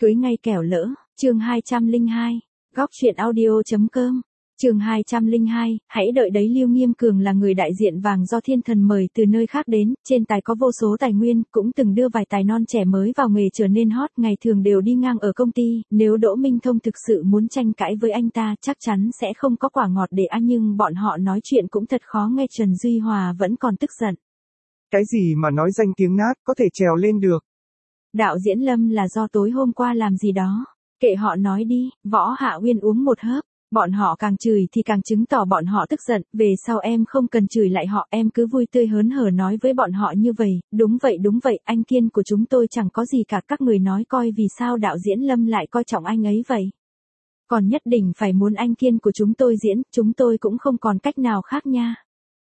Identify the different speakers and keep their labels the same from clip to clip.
Speaker 1: Cưới ngay kẻo lỡ, chương 202, góc truyện audio.com. Chương 202, hãy đợi đấy. Lưu Nghiêm Cường là người đại diện vàng do thiên thần mời từ nơi khác đến, trên tài có vô số tài nguyên, cũng từng đưa vài tài non trẻ mới vào nghề trở nên hot, ngày thường đều đi ngang ở công ty, nếu Đỗ Minh Thông thực sự muốn tranh cãi với anh ta chắc chắn sẽ không có quả ngọt để ăn, nhưng bọn họ nói chuyện cũng thật khó nghe. Trần Duy Hòa vẫn còn tức giận.
Speaker 2: Cái gì mà nói danh tiếng nát có thể trèo lên được?
Speaker 1: Đạo diễn Lâm là do tối hôm qua làm gì đó, kệ họ nói đi. Võ Hạ Uyên uống một hớp. Bọn họ càng chửi thì càng chứng tỏ bọn họ tức giận, về sau em không cần chửi lại họ, em cứ vui tươi hớn hở nói với bọn họ như vậy. Đúng vậy, anh Kiên của chúng tôi chẳng có gì cả. Các người nói coi vì sao đạo diễn Lâm lại coi trọng anh ấy vậy? Còn nhất định phải muốn anh Kiên của chúng tôi diễn, chúng tôi cũng không còn cách nào khác nha.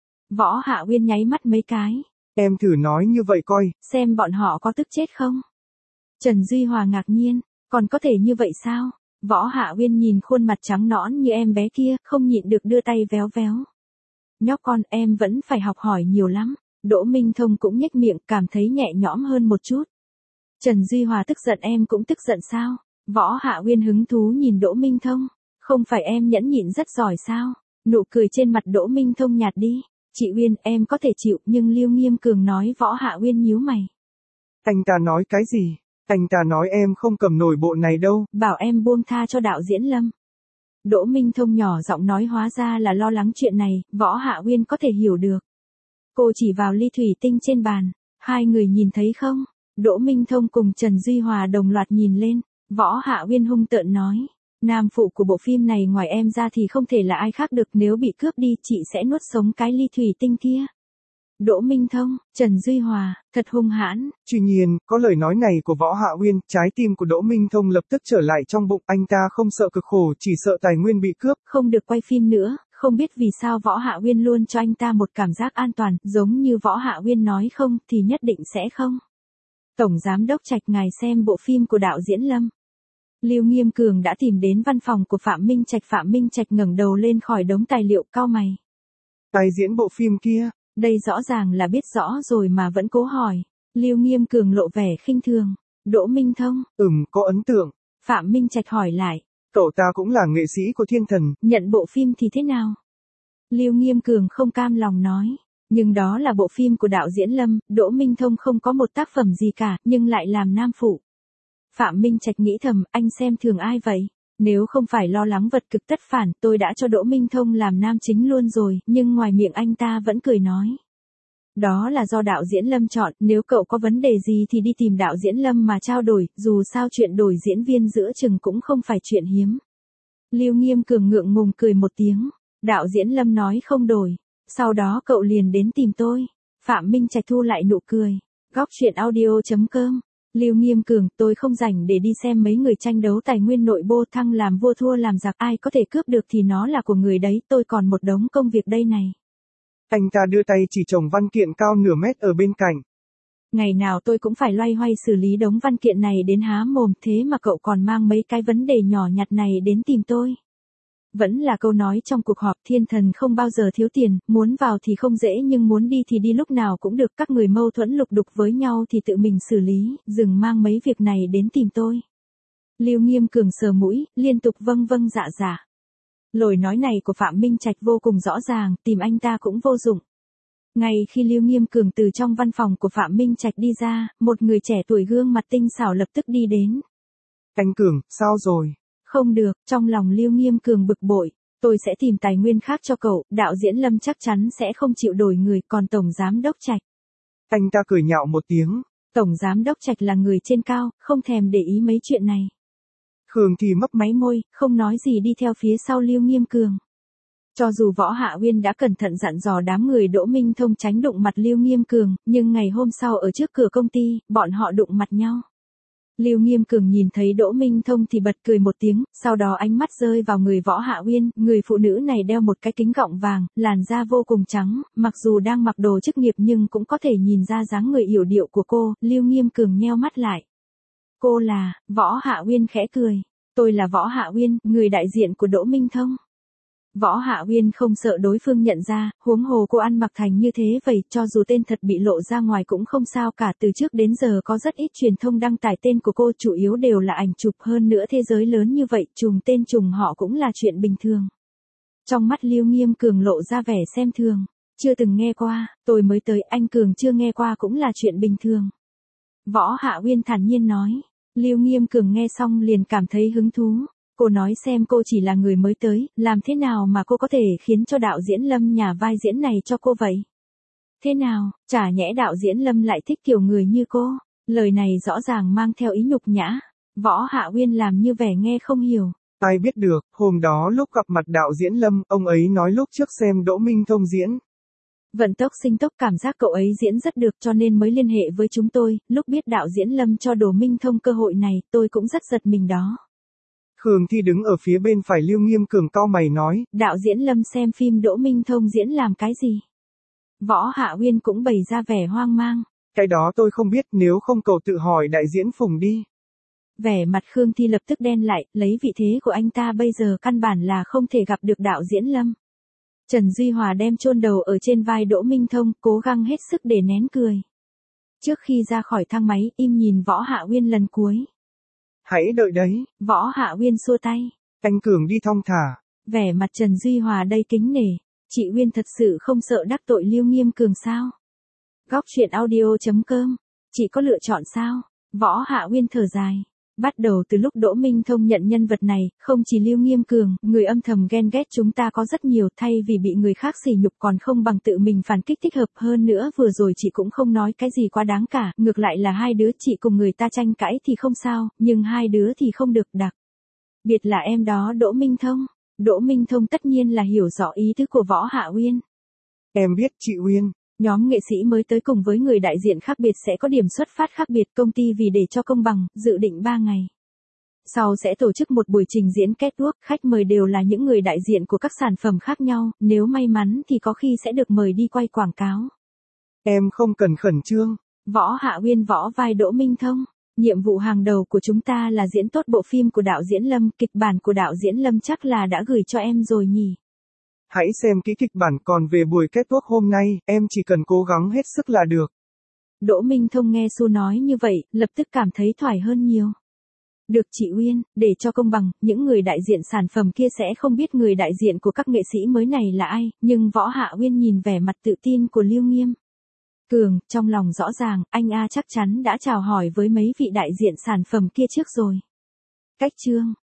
Speaker 1: Võ Hạ Uyên nháy mắt mấy cái.
Speaker 2: Em thử nói như vậy coi.
Speaker 1: Xem bọn họ có tức chết không? Trần Duy Hòa ngạc nhiên, còn có thể như vậy sao? Võ Hạ Uyên nhìn khuôn mặt trắng nõn như em bé kia, không nhịn được đưa tay véo véo. Nhóc con, em vẫn phải học hỏi nhiều lắm. Đỗ Minh Thông cũng nhếch miệng, cảm thấy nhẹ nhõm hơn một chút. Trần Duy Hòa tức giận. Em cũng tức giận sao? Võ Hạ Uyên hứng thú nhìn Đỗ Minh Thông. Không phải em nhẫn nhịn rất giỏi sao? Nụ cười trên mặt Đỗ Minh Thông nhạt đi. Chị Uyên, em có thể chịu, nhưng Lưu Nghiêm Cường nói. Võ Hạ Uyên nhíu mày.
Speaker 2: Anh ta nói cái gì? Anh ta nói em không cầm nổi bộ này đâu.
Speaker 1: Bảo em buông tha cho đạo diễn Lâm. Đỗ Minh Thông nhỏ giọng nói, hóa ra là lo lắng chuyện này. Võ Hạ Uyên có thể hiểu được. Cô chỉ vào ly thủy tinh trên bàn. Hai người nhìn thấy không? Đỗ Minh Thông cùng Trần Duy Hòa đồng loạt nhìn lên. Võ Hạ Uyên hung tợn nói. Nam phụ của bộ phim này ngoài em ra thì không thể là ai khác được, nếu bị cướp đi chị sẽ nuốt sống cái ly thủy tinh kia. Đỗ Minh Thông, Trần Duy Hòa, thật hung hãn.
Speaker 2: Tuy nhiên, có lời nói này của Võ Hạ Uyên, trái tim của Đỗ Minh Thông lập tức trở lại trong bụng. Anh ta không sợ cực khổ, chỉ sợ tài nguyên bị cướp.
Speaker 1: Không được quay phim nữa, không biết vì sao Võ Hạ Uyên luôn cho anh ta một cảm giác an toàn, giống như Võ Hạ Uyên nói không thì nhất định sẽ không. Tổng Giám đốc Trạch, ngài xem bộ phim của đạo diễn Lâm. Lưu Nghiêm Cường đã tìm đến văn phòng của Phạm Minh Trạch. Phạm Minh Trạch ngẩng đầu lên khỏi đống tài liệu, cau mày.
Speaker 2: Tài diễn bộ phim kia?
Speaker 1: Đây rõ ràng là biết rõ rồi mà vẫn cố hỏi. Lưu Nghiêm Cường lộ vẻ khinh thường. Đỗ Minh Thông.
Speaker 2: Có ấn tượng.
Speaker 1: Phạm Minh Trạch hỏi lại.
Speaker 2: Cậu ta cũng là nghệ sĩ của thiên thần.
Speaker 1: Nhận bộ phim thì thế nào? Lưu Nghiêm Cường không cam lòng nói. Nhưng đó là bộ phim của đạo diễn Lâm, Đỗ Minh Thông không có một tác phẩm gì cả, nhưng lại làm nam phụ. Phạm Minh Trạch nghĩ thầm, anh xem thường ai vậy? Nếu không phải lo lắng vật cực tất phản, tôi đã cho Đỗ Minh Thông làm nam chính luôn rồi, nhưng ngoài miệng anh ta vẫn cười nói. Đó là do đạo diễn Lâm chọn, nếu cậu có vấn đề gì thì đi tìm đạo diễn Lâm mà trao đổi, dù sao chuyện đổi diễn viên giữa chừng cũng không phải chuyện hiếm. Lưu Nghiêm Cường ngượng ngùng cười một tiếng. Đạo diễn Lâm nói không đổi, sau đó cậu liền đến tìm tôi. Phạm Minh Trạch thu lại nụ cười. Góc truyện audio.com. Lưu Nghiêm Cường, tôi không rảnh để đi xem mấy người tranh đấu tài nguyên nội bộ, thăng làm vua thua làm giặc, ai có thể cướp được thì nó là của người đấy, tôi còn một đống công việc đây này.
Speaker 2: Anh ta đưa tay chỉ chồng văn kiện cao nửa mét ở bên cạnh.
Speaker 1: Ngày nào tôi cũng phải loay hoay xử lý đống văn kiện này đến há mồm, thế mà cậu còn mang mấy cái vấn đề nhỏ nhặt này đến tìm tôi. Vẫn là câu nói trong cuộc họp, thiên thần không bao giờ thiếu tiền, muốn vào thì không dễ nhưng muốn đi thì đi lúc nào cũng được, các người mâu thuẫn lục đục với nhau thì tự mình xử lý, đừng mang mấy việc này đến tìm tôi. Lưu Nghiêm Cường sờ mũi, liên tục vâng vâng dạ dạ. Lời nói này của Phạm Minh Trạch vô cùng rõ ràng, tìm anh ta cũng vô dụng. Ngay khi Lưu Nghiêm Cường từ trong văn phòng của Phạm Minh Trạch đi ra, một người trẻ tuổi gương mặt tinh xảo lập tức đi đến.
Speaker 2: Anh Cường, sao rồi?
Speaker 1: Không được, trong lòng Lưu Nghiêm Cường bực bội. Tôi sẽ tìm tài nguyên khác cho cậu, đạo diễn Lâm chắc chắn sẽ không chịu đổi người, còn Tổng Giám đốc Trạch.
Speaker 2: Anh ta cười nhạo một tiếng.
Speaker 1: Tổng Giám đốc Trạch là người trên cao, không thèm để ý mấy chuyện này.
Speaker 2: Khương Kỳ mấp
Speaker 1: máy môi, không nói gì đi theo phía sau Lưu Nghiêm Cường. Cho dù Võ Hạ Uyên đã cẩn thận dặn dò đám người Đỗ Minh Thông tránh đụng mặt Lưu Nghiêm Cường, nhưng ngày hôm sau ở trước cửa công ty, bọn họ đụng mặt nhau. Lưu Nghiêm Cường nhìn thấy Đỗ Minh Thông thì bật cười một tiếng, sau đó ánh mắt rơi vào người Võ Hạ Uyên, người phụ nữ này đeo một cái kính gọng vàng, làn da vô cùng trắng, mặc dù đang mặc đồ chức nghiệp nhưng cũng có thể nhìn ra dáng người yểu điệu của cô. Lưu Nghiêm Cường nheo mắt lại. Cô là? Võ Hạ Uyên khẽ cười. Tôi là Võ Hạ Uyên, người đại diện của Đỗ Minh Thông. Võ Hạ Uyên không sợ đối phương nhận ra, huống hồ cô ăn mặc thành như thế vậy, cho dù tên thật bị lộ ra ngoài cũng không sao cả. Từ trước đến giờ có rất ít truyền thông đăng tải tên của cô, chủ yếu đều là ảnh chụp, hơn nữa thế giới lớn như vậy, trùng tên trùng họ cũng là chuyện bình thường. Trong mắt Lưu Nghiêm Cường lộ ra vẻ xem thường. Chưa từng nghe qua, tôi mới tới, anh Cường chưa nghe qua cũng là chuyện bình thường. Võ Hạ Uyên thản nhiên nói. Lưu Nghiêm Cường nghe xong liền cảm thấy hứng thú. Cô nói xem, cô chỉ là người mới tới, làm thế nào mà cô có thể khiến cho đạo diễn Lâm nhả vai diễn này cho cô vậy? Thế nào, chả nhẽ đạo diễn Lâm lại thích kiểu người như cô? Lời này rõ ràng mang theo ý nhục nhã. Võ Hạ Uyên làm như vẻ nghe không hiểu.
Speaker 2: Ai biết được, hôm đó lúc gặp mặt đạo diễn Lâm, ông ấy nói lúc trước xem Đỗ Minh Thông diễn.
Speaker 1: Vận tốc sinh tốc, cảm giác cậu ấy diễn rất được cho nên mới liên hệ với chúng tôi, lúc biết đạo diễn Lâm cho Đỗ Minh Thông cơ hội này, tôi cũng rất giật mình đó.
Speaker 2: Khương Thi đứng ở phía bên phải Lưu Nghiêm Cường cau mày nói.
Speaker 1: Đạo diễn Lâm xem phim Đỗ Minh Thông diễn làm cái gì? Võ Hạ Uyên cũng bày ra vẻ hoang mang.
Speaker 2: Cái đó tôi không biết, nếu không cậu tự hỏi đại diễn Phùng đi.
Speaker 1: Vẻ mặt Khương Thi lập tức đen lại, lấy vị thế của anh ta bây giờ căn bản là không thể gặp được đạo diễn Lâm. Trần Duy Hòa đem chôn đầu ở trên vai Đỗ Minh Thông, cố gắng hết sức để nén cười. Trước khi ra khỏi thang máy, im nhìn Võ Hạ Uyên lần cuối.
Speaker 2: Hãy đợi đấy.
Speaker 1: Võ Hạ Uyên xua tay.
Speaker 2: Anh Cường đi thong thả.
Speaker 1: Vẻ mặt Trần Duy Hòa đầy kính nể. Chị Uyên thật sự không sợ đắc tội Lưu Nghiêm Cường sao? Góc truyện audio.com. Chị có lựa chọn sao? Võ Hạ Uyên thở dài. Bắt đầu từ lúc Đỗ Minh Thông nhận nhân vật này, không chỉ Lưu Nghiêm Cường, người âm thầm ghen ghét chúng ta có rất nhiều, thay vì bị người khác sỉ nhục còn không bằng tự mình phản kích thích hợp. Hơn nữa vừa rồi chị cũng không nói cái gì quá đáng cả, ngược lại là hai đứa chị cùng người ta tranh cãi thì không sao, nhưng hai đứa thì không được, đặc biệt là em đó Đỗ Minh Thông. Đỗ Minh Thông tất nhiên là hiểu rõ ý tứ của Võ Hạ Uyên.
Speaker 2: Em biết chị Uyên.
Speaker 1: Nhóm nghệ sĩ mới tới cùng với người đại diện khác biệt sẽ có điểm xuất phát khác biệt, công ty vì để cho công bằng, dự định 3 ngày. Sau sẽ tổ chức một buổi trình diễn catwalk, khách mời đều là những người đại diện của các sản phẩm khác nhau, nếu may mắn thì có khi sẽ được mời đi quay quảng cáo.
Speaker 2: Em không cần khẩn trương.
Speaker 1: Võ Hạ Uyên võ vai Đỗ Minh Thông. Nhiệm vụ hàng đầu của chúng ta là diễn tốt bộ phim của đạo diễn Lâm, kịch bản của đạo diễn Lâm chắc là đã gửi cho em rồi nhỉ?
Speaker 2: Hãy xem kỹ kịch bản, còn về buổi kết thúc hôm nay, em chỉ cần cố gắng hết sức là được.
Speaker 1: Đỗ Minh Thông nghe Su nói như vậy, lập tức cảm thấy thoải hơn nhiều. Được chị Uyên, để cho công bằng, những người đại diện sản phẩm kia sẽ không biết người đại diện của các nghệ sĩ mới này là ai, nhưng Võ Hạ Uyên nhìn vẻ mặt tự tin của Lưu Nghiêm Cường, trong lòng rõ ràng, anh chắc chắn đã chào hỏi với mấy vị đại diện sản phẩm kia trước rồi. Cách chương